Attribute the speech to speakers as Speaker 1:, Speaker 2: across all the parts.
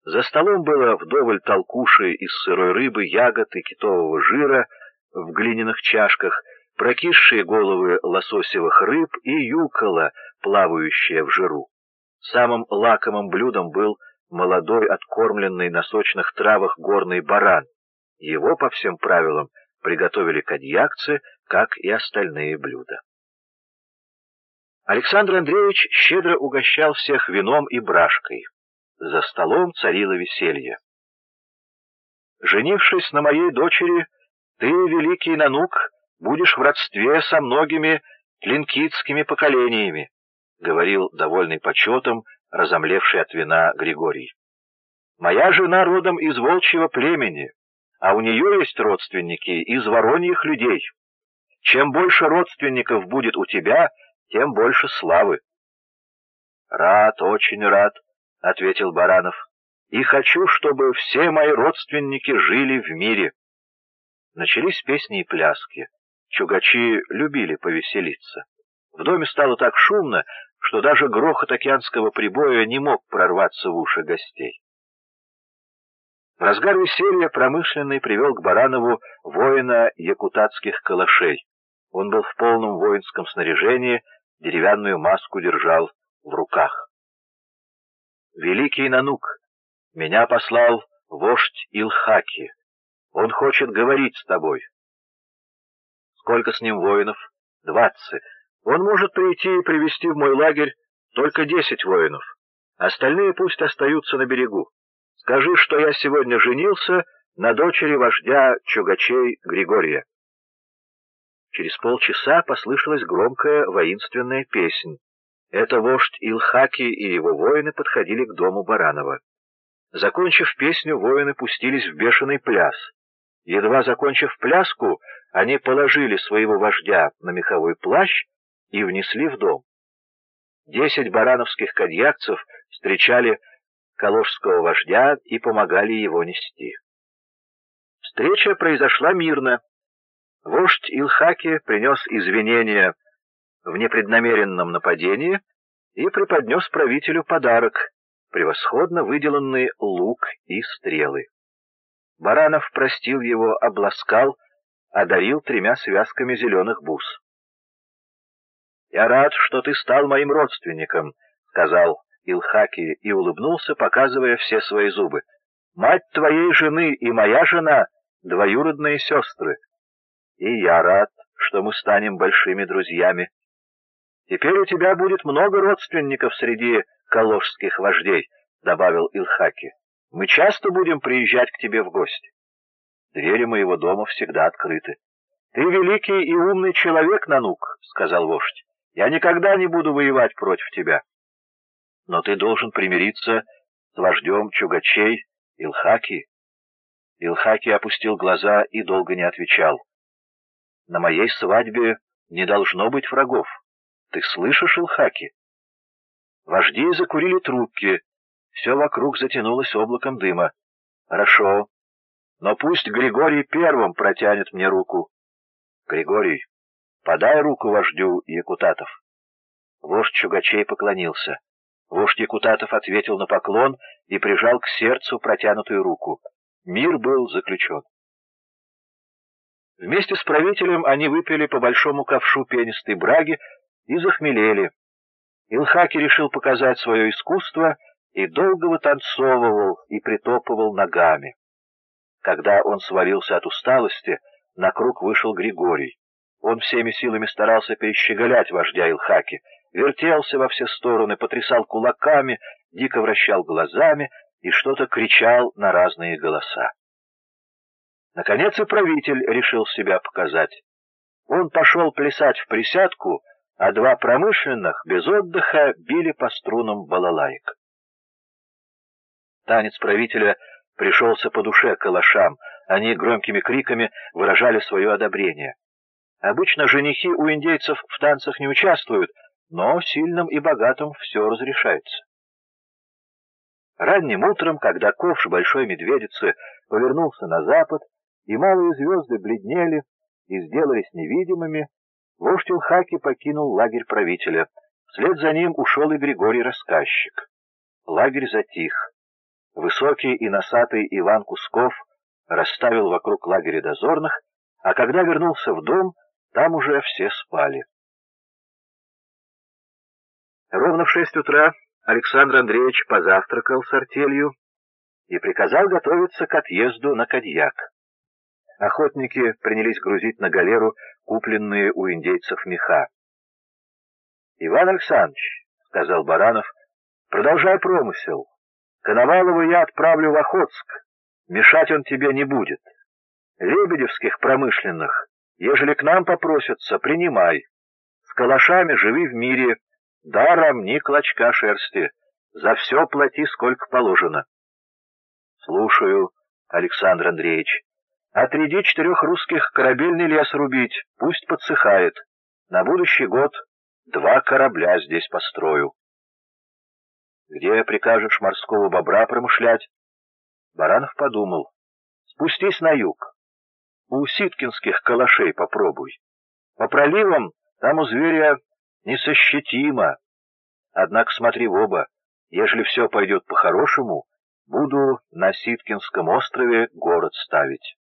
Speaker 1: За столом было вдоволь толкуши из сырой рыбы, ягод и китового жира в глиняных чашках, прокисшие головы лососевых рыб и юкола, плавающая в жиру. Самым лакомым блюдом был молодой, откормленный на сочных травах горный баран. Его, по всем правилам, приготовили кадьякцы, как и остальные блюда. Александр Андреевич щедро угощал всех вином и брашкой. За столом царило веселье. «Женившись на моей дочери, ты, великий Нанук, будешь в родстве со многими тлинкитскими поколениями», — говорил, довольный почетом, разомлевший от вина Григорий. «Моя жена родом из волчьего племени, а у нее есть родственники из вороньих людей. Чем больше родственников будет у тебя, тем больше славы». «Рад, очень рад», — ответил Баранов, — «и хочу, чтобы все мои родственники жили в мире». Начались песни и пляски. Чугачи любили повеселиться. В доме стало так шумно, что даже грохот океанского прибоя не мог прорваться в уши гостей. В разгар веселья Промышленный привел к Баранову воина якутатских калашей. Он был в полном воинском снаряжении, деревянную маску держал в руках. «Великий Нанук, меня послал вождь Илхаки. Он хочет говорить с тобой». «Сколько с ним воинов?» «20. Он может прийти и привести в мой лагерь только 10 воинов. Остальные пусть остаются на берегу. Скажи, что я сегодня женился на дочери вождя Чугачей Григория». Через полчаса послышалась громкая воинственная песнь. Это вождь Илхаки и его воины подходили к дому Баранова. Закончив песню, воины пустились в бешеный пляс. Едва закончив пляску, они положили своего вождя на меховой плащ и внесли в дом. 10 барановских кадьякцев встречали калошского вождя и помогали его нести. Встреча произошла мирно. Вождь Илхаки принес извинения в непреднамеренном нападении и преподнес правителю подарок — превосходно выделанный лук и стрелы. Баранов простил его, обласкал, одарил 3 связками зеленых бус. «Я рад, что ты стал моим родственником», — сказал Илхаки и улыбнулся, показывая все свои зубы. «Мать твоей жены и моя жена — двоюродные сестры. И я рад, что мы станем большими друзьями. Теперь у тебя будет много родственников среди калошских вождей», — добавил Илхаки. «Мы часто будем приезжать к тебе в гости. Двери моего дома всегда открыты». «Ты великий и умный человек, Нанук», — сказал вождь. «Я никогда не буду воевать против тебя. Но ты должен примириться с вождем Чугачей Илхаки». Илхаки опустил глаза и долго не отвечал. «На моей свадьбе не должно быть врагов. Ты слышишь, Илхаки?» Вожди закурили трубки. Все вокруг затянулось облаком дыма. «Хорошо, но пусть Григорий первым протянет мне руку». «Григорий, подай руку вождю якутатов». Вождь Чугачей поклонился. Вождь якутатов ответил на поклон и прижал к сердцу протянутую руку. Мир был заключен. Вместе с правителем они выпили по большому ковшу пенистой браги и захмелели. Илхаки решил показать свое искусство и долго вытанцовывал и притопывал ногами. Когда он свалился от усталости, на круг вышел Григорий. Он всеми силами старался перещеголять вождя Илхаки, вертелся во все стороны, потрясал кулаками, дико вращал глазами и что-то кричал на разные голоса. Наконец и правитель решил себя показать. Он пошел плясать в присядку, а 2 промышленных без отдыха били по струнам балалаек. Танец правителя пришелся по душе калашам, они громкими криками выражали свое одобрение. Обычно женихи у индейцев в танцах не участвуют, но сильным и богатым все разрешается. Ранним утром, когда ковш Большой Медведицы повернулся на запад, и малые звезды бледнели и сделались невидимыми, вождь Илхаки покинул лагерь правителя. Вслед за ним ушел и Григорий Рассказчик. Лагерь затих. Высокий и носатый Иван Кусков расставил вокруг лагеря дозорных, а когда вернулся в дом, там уже все спали. Ровно в 6 утра Александр Андреевич позавтракал с артелью и приказал готовиться к отъезду на Кадьяк. Охотники принялись грузить на галеру купленные у индейцев меха. — Иван Александрович, — сказал Баранов, — продолжай промысел. Коновалова я отправлю в Охотск, мешать он тебе не будет. Лебедевских промышленных, ежели к нам попросятся, принимай. С калашами живи в мире, даром ни клочка шерсти, за все плати сколько положено. — Слушаю, Александр Андреевич. Отряди 4 русских корабельный лес рубить, пусть подсыхает. На будущий год 2 корабля здесь построю. Где прикажешь морского бобра промышлять? Баранов подумал. Спустись на юг. У ситкинских калашей попробуй. По проливам там у зверя несощетимо. Однако смотри в оба. Ежели все пойдет по-хорошему, буду на Ситкинском острове город ставить.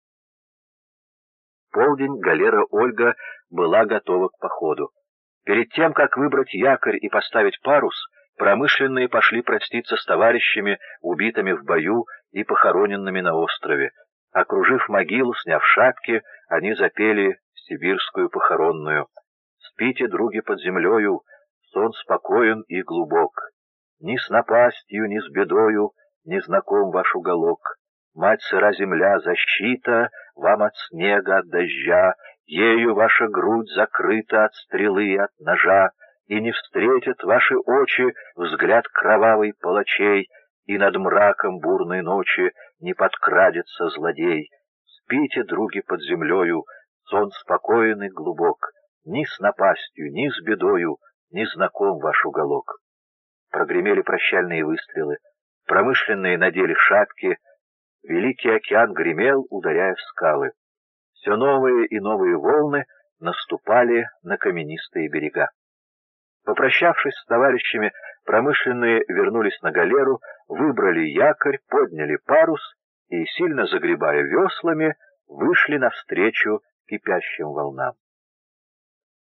Speaker 1: В полдень галера «Ольга» была готова к походу. Перед тем, как выбрать якорь и поставить парус, промышленные пошли проститься с товарищами, убитыми в бою и похороненными на острове. Окружив могилу, сняв шапки, они запели сибирскую похоронную. «Спите, други, под землею, сон спокоен и глубок. Ни с напастью, ни с бедою не знаком ваш уголок. Мать сыра земля, защита вам от снега, от дождя, ею ваша грудь закрыта от стрелы и от ножа, и не встретят ваши очи взгляд кровавый палачей, и над мраком бурной ночи не подкрадется злодей. Спите, други, под землею, сон спокоен и глубок, ни с напастью, ни с бедою не знаком ваш уголок». Прогремели прощальные выстрелы, промышленные надели шапки, Великий океан гремел, ударяя в скалы. Все новые и новые волны наступали на каменистые берега. Попрощавшись с товарищами, промышленные вернулись на галеру, выбрали якорь, подняли парус и, сильно загребая веслами, вышли навстречу кипящим волнам.